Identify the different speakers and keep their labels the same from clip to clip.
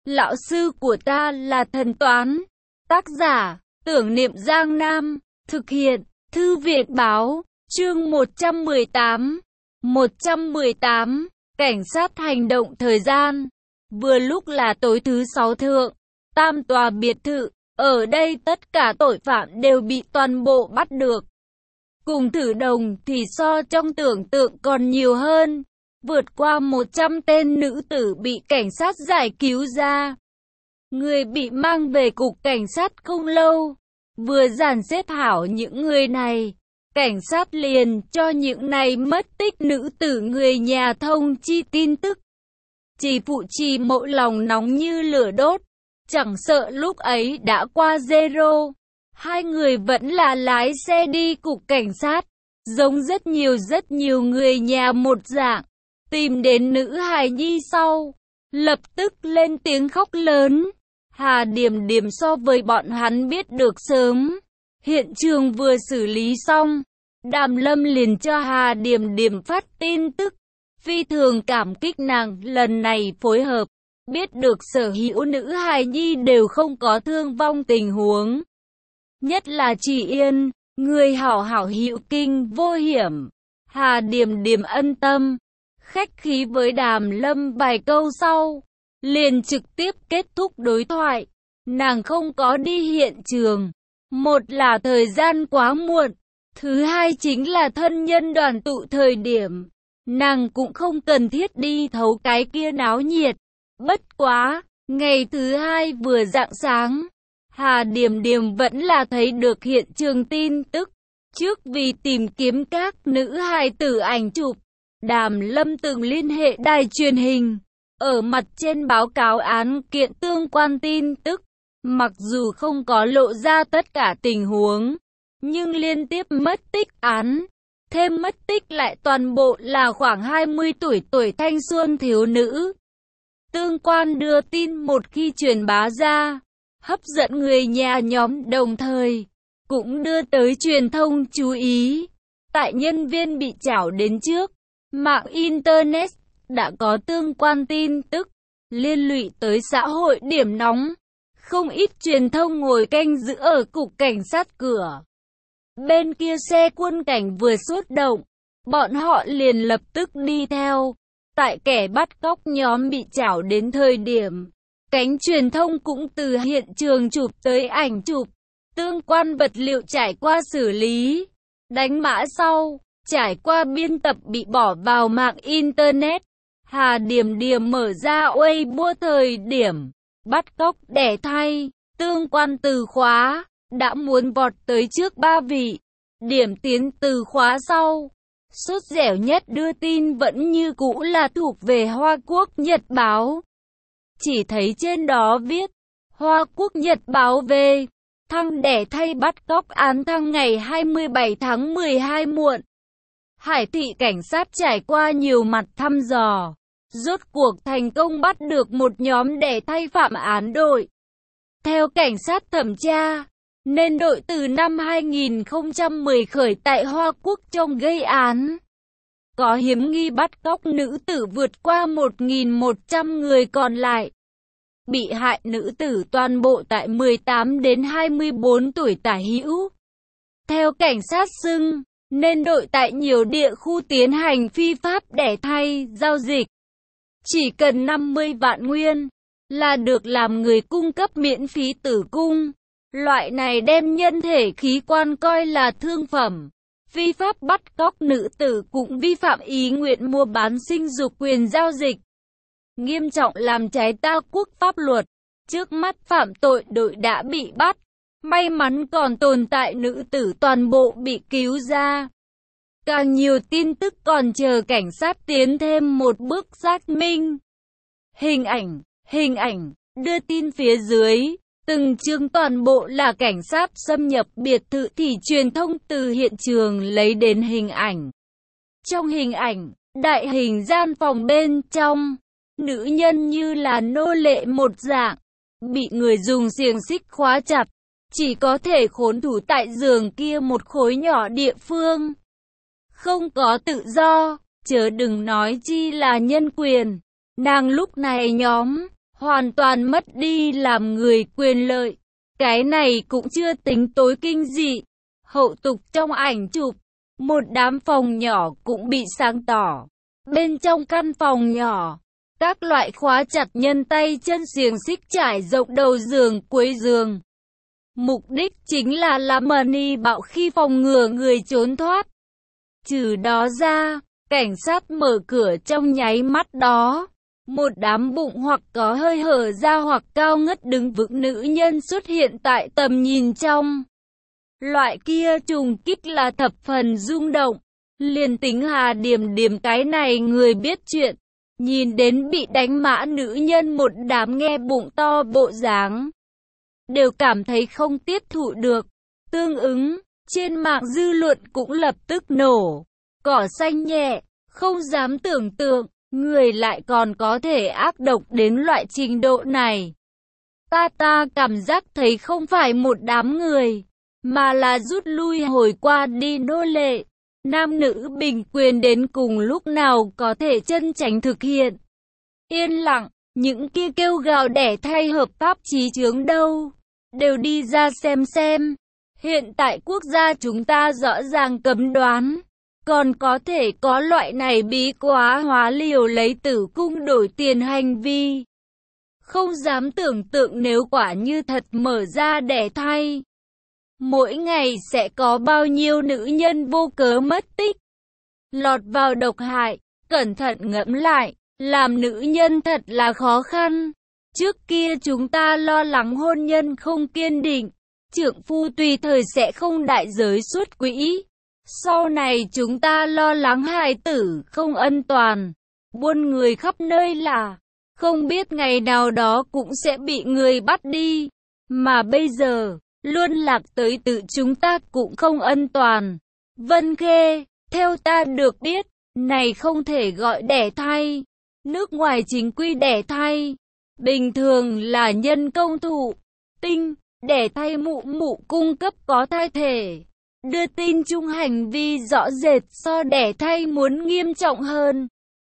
Speaker 1: Lão sư của ta là thần toán. Tác giả, Tưởng Niệm Giang Nam. Thực hiện, Thư viện Báo. Chương 118. 118. Cảnh sát hành động thời gian. Vừa lúc là tối thứ Sáu thượng. Tam tòa biệt thự. Ở đây tất cả tội phạm đều bị toàn bộ bắt được. Cùng Thử Đồng thì so trong tưởng tượng còn nhiều hơn. Vượt qua 100 tên nữ tử bị cảnh sát giải cứu ra. Người bị mang về cục cảnh sát không lâu. Vừa dàn xếp hảo những người này, cảnh sát liền cho những này mất tích nữ tử người nhà thông chi tin tức. Chỉ phụ trì Mậu lòng nóng như lửa đốt, chẳng sợ lúc ấy đã qua zero. Hai người vẫn là lái xe đi cục cảnh sát, giống rất nhiều người nhà một dạng. Tìm đến nữ hài nhi sau, lập tức lên tiếng khóc lớn. Hà Điểm Điểm so với bọn hắn biết được sớm. Hiện trường vừa xử lý xong, Đàm Lâm liền cho Hà Điểm Điểm phát tin tức. Phi thường cảm kích nàng lần này phối hợp. Biết được sở hữu nữ hài nhi đều không có thương vong tình huống. Nhất là Chỉ Yên, người hảo hữu kinh vô hiểm. Hà Điểm Điểm ân tâm. Khách khí với Đàm Lâm vài câu sau, liền trực tiếp kết thúc đối thoại. Nàng không có đi hiện trường. Một là thời gian quá muộn. Thứ hai chính là thân nhân đoàn tụ thời điểm. Nàng cũng không cần thiết đi thấu cái kia náo nhiệt. Bất quá, ngày thứ hai vừa rạng sáng, Hà Điểm Điểm vẫn là thấy được hiện trường tin tức. Trước vì tìm kiếm các nữ hài tử ảnh chụp, Đàm Lâm từng liên hệ đài truyền hình, ở mặt trên báo cáo án kiện tương quan tin tức. Mặc dù không có lộ ra tất cả tình huống, nhưng liên tiếp mất tích án, thêm mất tích lại toàn bộ là khoảng 20 tuổi thanh xuân thiếu nữ. Tương quan đưa tin một khi truyền bá ra, hấp dẫn người nhà nhóm, đồng thời cũng đưa tới truyền thông chú ý. Tại nhân viên bị trảo đến trước, mạng Internet đã có tương quan tin tức, liên lụy tới xã hội điểm nóng. Không ít truyền thông ngồi canh giữ ở cục cảnh sát cửa. Bên kia xe quân cảnh vừa xuất động, bọn họ liền lập tức đi theo. Tại kẻ bắt cóc nhóm bị trảo đến thời điểm, cánh truyền thông cũng từ hiện trường chụp tới ảnh chụp. Tương quan vật liệu trải qua xử lý, đánh mã sau, trải qua biên tập bị bỏ vào mạng Internet. Hà Điểm Điểm mở ra Weibo thời điểm bắt cóc đẻ thay, tương quan từ khóa, đã muốn vọt tới trước 3 vị. Điểm tiến từ khóa sau, sốt dẻo nhất đưa tin vẫn như cũ là thuộc về Hoa Quốc Nhật Báo. Chỉ thấy trên đó viết, Hoa Quốc Nhật Báo về, thăng đẻ thay bắt cóc án thăng ngày 27 tháng 12 muộn. Hải thị cảnh sát trải qua nhiều mặt thăm dò, rốt cuộc thành công bắt được một nhóm đẻ thay phạm án đội. Theo cảnh sát thẩm tra, nên đội từ năm 2010 khởi tại Hoa Quốc trong gây án. Có hiếm nghi bắt cóc nữ tử vượt qua 1.100 người còn lại. Bị hại nữ tử toàn bộ tại 18 đến 24 tuổi tả hữu. Theo cảnh sát xưng, nên đội tại nhiều địa khu tiến hành phi pháp đẻ thay, giao dịch. Chỉ cần 50 vạn nguyên là được làm người cung cấp miễn phí tử cung. Loại này đem nhân thể khí quan coi là thương phẩm. Phi pháp bắt cóc nữ tử cũng vi phạm ý nguyện mua bán sinh dục quyền giao dịch. Nghiêm trọng làm trái ta quốc pháp luật. Trước mắt phạm tội đội đã bị bắt. May mắn còn tồn tại nữ tử toàn bộ bị cứu ra. Càng nhiều tin tức còn chờ cảnh sát tiến thêm một bước xác minh. Hình ảnh, đưa tin phía dưới, từng chương toàn bộ là cảnh sát xâm nhập biệt thự thì truyền thông từ hiện trường lấy đến hình ảnh. Trong hình ảnh, đại hình gian phòng bên trong, nữ nhân như là nô lệ một dạng, bị người dùng xiềng xích khóa chặt, chỉ có thể khốn thủ tại giường kia một khối nhỏ địa phương. Không có tự do, chớ đừng nói chi là nhân quyền. Nàng lúc này nhóm hoàn toàn mất đi làm người quyền lợi. Cái này cũng chưa tính tối kinh dị. Hậu tục trong ảnh chụp, một đám phòng nhỏ cũng bị sáng tỏ. Bên trong căn phòng nhỏ, các loại khóa chặt nhân tay chân xiềng xích trải rộng đầu giường cuối giường. Mục đích chính là làm mani bạo khi phòng ngừa người trốn thoát. Trừ đó ra, cảnh sát mở cửa trong nháy mắt đó. Một đám bụng hoặc có hơi hở ra hoặc cao ngất đứng vững nữ nhân xuất hiện tại tầm nhìn trong. Loại kia trùng kích là thập phần rung động. Liền tính Hà Điềm Điềm cái này người biết chuyện, nhìn đến bị đánh mã nữ nhân một đám nghe bụng to bộ dáng, đều cảm thấy không tiếp thụ được. Tương ứng, trên mạng dư luận cũng lập tức nổ. Cỏ xanh nhẹ, không dám tưởng tượng, người lại còn có thể ác độc đến loại trình độ này. Ta cảm giác thấy không phải một đám người, mà là rút lui hồi qua đi nô lệ. Nam nữ bình quyền đến cùng lúc nào có thể chân chánh thực hiện. Yên lặng, những kia kêu gào đẻ thay hợp pháp chí chướng đâu, đều đi ra xem. Hiện tại quốc gia chúng ta rõ ràng cấm đoán, còn có thể có loại này bí quá hóa liều lấy tử cung đổi tiền hành vi. Không dám tưởng tượng nếu quả như thật mở ra đẻ thai, mỗi ngày sẽ có bao nhiêu nữ nhân vô cớ mất tích, lọt vào độc hại. Cẩn thận ngẫm lại, làm nữ nhân thật là khó khăn. Trước kia chúng ta lo lắng hôn nhân không kiên định, trượng phu tùy thời sẽ không đại giới xuất quỹ. Sau này chúng ta lo lắng hài tử không an toàn, buôn người khắp nơi là, không biết ngày nào đó cũng sẽ bị người bắt đi. Mà bây giờ, luôn lạc tới tự chúng ta cũng không an toàn. Vân Khê, theo ta được biết, này không thể gọi đẻ thai. Nước ngoài chính quy đẻ thai, bình thường là nhân công thụ tinh, đẻ thai mụ mụ cung cấp có thai thể. Đưa tin chung hành vi rõ rệt so đẻ thai muốn nghiêm trọng hơn.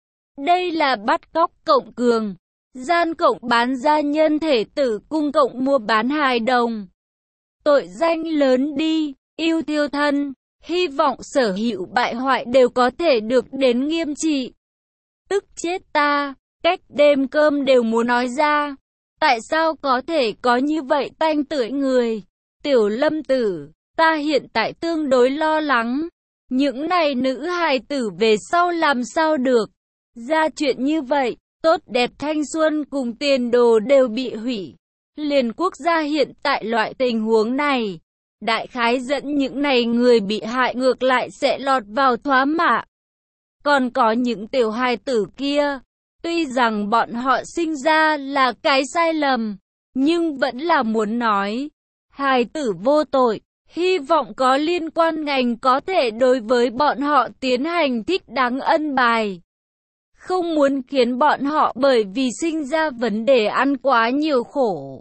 Speaker 1: Đây là bắt cóc cộng cường, gian cộng bán gia nhân thể tử cung cộng mua bán hài đồng. Tội danh lớn đi, yêu thiêu thân, hy vọng sở hữu bại hoại đều có thể được đến nghiêm trị. Tức chết ta, cách đêm cơm đều muốn nói ra. Tại sao có thể có như vậy tanh tưởi người? Tiểu Lâm tử, ta hiện tại tương đối lo lắng. Những này nữ hài tử về sau làm sao được? Ra chuyện như vậy, tốt đẹp thanh xuân cùng tiền đồ đều bị hủy. Liền quốc gia hiện tại loại tình huống này, đại khái dẫn những này người bị hại ngược lại sẽ lọt vào thoá mạ. Còn có những tiểu hài tử kia, tuy rằng bọn họ sinh ra là cái sai lầm, nhưng vẫn là muốn nói, hài tử vô tội, hy vọng có liên quan ngành có thể đối với bọn họ tiến hành thích đáng ân bài. Không muốn khiến bọn họ bởi vì sinh ra vấn đề ăn quá nhiều khổ.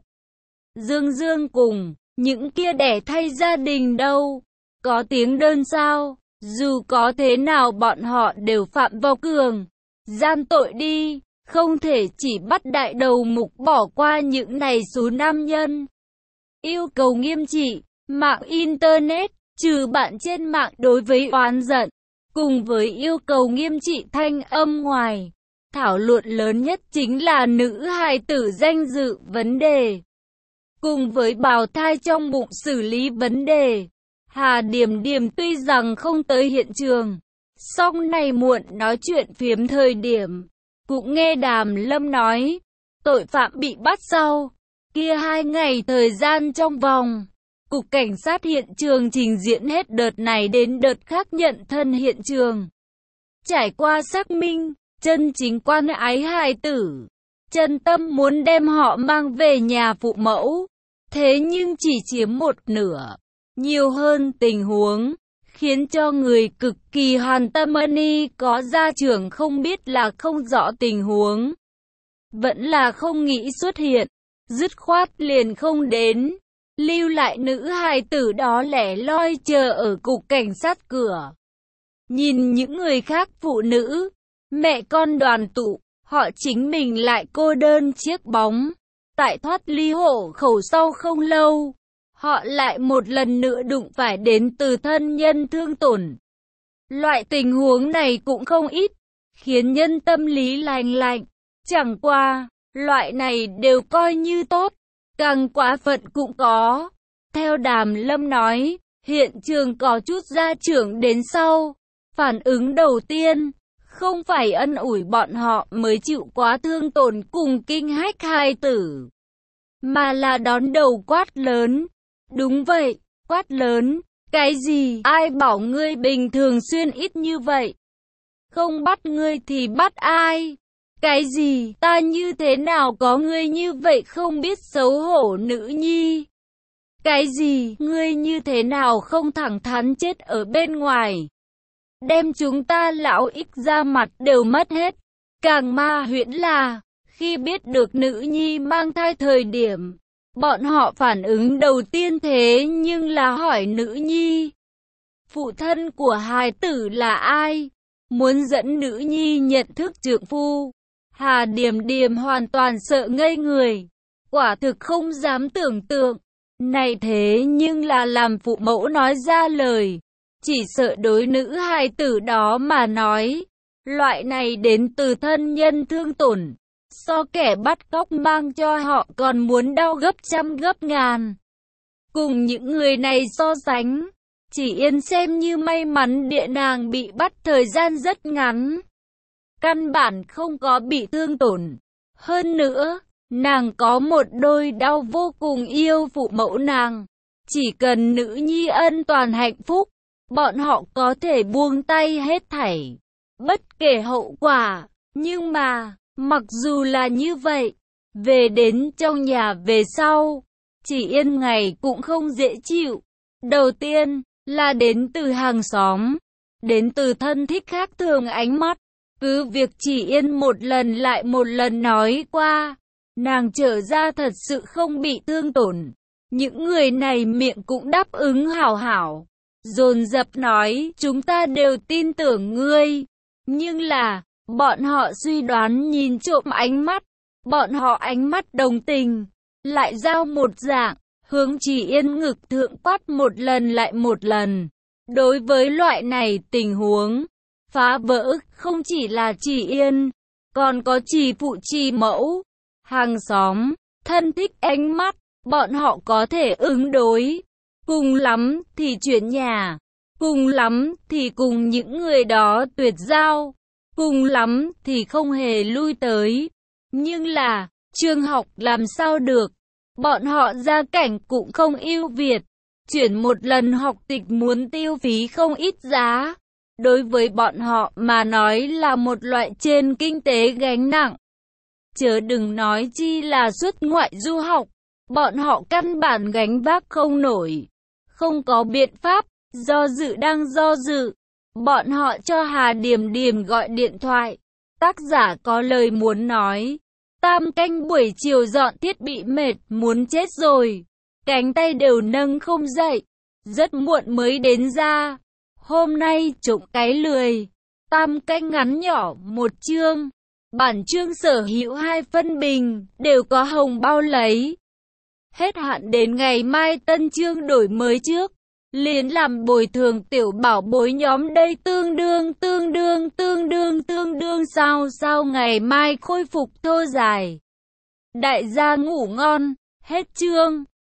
Speaker 1: Dương cùng, những kia đẻ thay gia đình đâu, có tiếng đơn sao, dù có thế nào bọn họ đều phạm vào cường gian tội đi, không thể chỉ bắt đại đầu mục bỏ qua những này số nam nhân. Yêu cầu nghiêm trị, mạng Internet, trừ bạn trên mạng đối với oán giận, cùng với yêu cầu nghiêm trị thanh âm ngoài. Thảo luận lớn nhất chính là nữ hài tử danh dự vấn đề, cùng với bào thai trong bụng xử lý vấn đề. Hà Điềm Điềm tuy rằng không tới hiện trường, song này muộn nói chuyện phiếm thời điểm, cũng nghe Đàm Lâm nói, tội phạm bị bắt sau, kia 2 ngày thời gian trong vòng, Cục Cảnh sát hiện trường trình diễn hết đợt này đến đợt khác nhận thân hiện trường. Trải qua xác minh, chân chính quan ái hài tử, chân tâm muốn đem họ mang về nhà phụ mẫu, thế nhưng chỉ chiếm một nửa. Nhiều hơn tình huống, khiến cho người cực kỳ hoàn tâm có gia trưởng không biết là không rõ tình huống. Vẫn là không nghĩ xuất hiện, dứt khoát liền không đến, lưu lại nữ hài tử đó lẻ loi chờ ở cục cảnh sát cửa. Nhìn những người khác phụ nữ, mẹ con đoàn tụ, họ chính mình lại cô đơn chiếc bóng. Tại thoát ly hộ khẩu sau không lâu, họ lại một lần nữa đụng phải đến từ thân nhân thương tổn. Loại tình huống này cũng không ít, khiến nhân tâm lý lành lạnh. Chẳng qua, loại này đều coi như tốt, càng quá phận cũng có. Theo Đàm Lâm nói, hiện trường có chút gia trưởng đến sau. Phản ứng đầu tiên, không phải ân ủi bọn họ mới chịu quá thương tổn cùng kinh hách hài tử, mà là đón đầu quát lớn. Đúng vậy, quát lớn. Cái gì? Ai bảo ngươi bình thường xuyên ít như vậy? Không bắt ngươi thì bắt ai? Cái gì? Ta như thế nào có ngươi như vậy không biết xấu hổ nữ nhi? Cái gì? Ngươi như thế nào không thẳng thắn chết ở bên ngoài? Đem chúng ta lão ích ra mặt đều mất hết. Càng ma huyễn là, khi biết được nữ nhi mang thai thời điểm, bọn họ phản ứng đầu tiên thế nhưng là hỏi nữ nhi, phụ thân của hài tử là ai? Muốn dẫn nữ nhi nhận thức trượng phu. Hà Điềm Điềm hoàn toàn sợ ngây người, quả thực không dám tưởng tượng. Này thế nhưng là làm phụ mẫu nói ra lời, chỉ sợ đối nữ hài tử đó mà nói, loại này đến từ thân nhân thương tổn, so kẻ bắt cóc mang cho họ còn muốn đau gấp trăm gấp ngàn. Cùng những người này so sánh, Chỉ Yên xem như may mắn địa nàng bị bắt thời gian rất ngắn, căn bản không có bị thương tổn. Hơn nữa, nàng có một đôi đau vô cùng yêu phụ mẫu nàng. Chỉ cần nữ nhi ân toàn hạnh phúc, bọn họ có thể buông tay hết thảy, bất kể hậu quả. Nhưng mà, mặc dù là như vậy, về đến trong nhà về sau, Chỉ Yên ngày cũng không dễ chịu. Đầu tiên là đến từ hàng xóm, đến từ thân thích khác thường ánh mắt. Cứ việc Chỉ Yên một lần lại một lần nói qua, nàng trở ra thật sự không bị thương tổn. Những người này miệng cũng đáp ứng hảo hảo, dồn dập nói chúng ta đều tin tưởng ngươi. Nhưng là, bọn họ suy đoán nhìn trộm ánh mắt, bọn họ ánh mắt đồng tình, lại giao một dạng, hướng Chỉ Yên ngực thượng quát một lần lại một lần. Đối với loại này tình huống, phá vỡ không chỉ là Chỉ Yên, còn có Chỉ phụ Chỉ mẫu, hàng xóm, thân thích ánh mắt, bọn họ có thể ứng đối. Cùng lắm thì chuyển nhà, cùng lắm thì cùng những người đó tuyệt giao, cùng lắm thì không hề lui tới. Nhưng là, trường học làm sao được, bọn họ gia cảnh cũng không ưu việt, chuyển một lần học tịch muốn tiêu phí không ít giá. Đối với bọn họ mà nói là một loại trên kinh tế gánh nặng. Chớ đừng nói chi là xuất ngoại du học, bọn họ căn bản gánh vác không nổi. Không có biện pháp, do dự đang do dự. Bọn họ cho Hà Điềm Điềm gọi điện thoại. Tác giả có lời muốn nói. Tam canh buổi chiều dọn thiết bị mệt muốn chết rồi. Cánh tay đều nâng không dậy. Rất muộn mới đến ra. Hôm nay trụng cái lười. Tam canh ngắn nhỏ một chương. Bản chương sở hữu 2 phân bình, đều có hồng bao lấy. Hết hạn đến ngày mai tân chương đổi mới trước. Liền làm bồi thường tiểu bảo bối nhóm đây tương đương sao ngày mai khôi phục thô dài. Đại gia ngủ ngon, hết chương.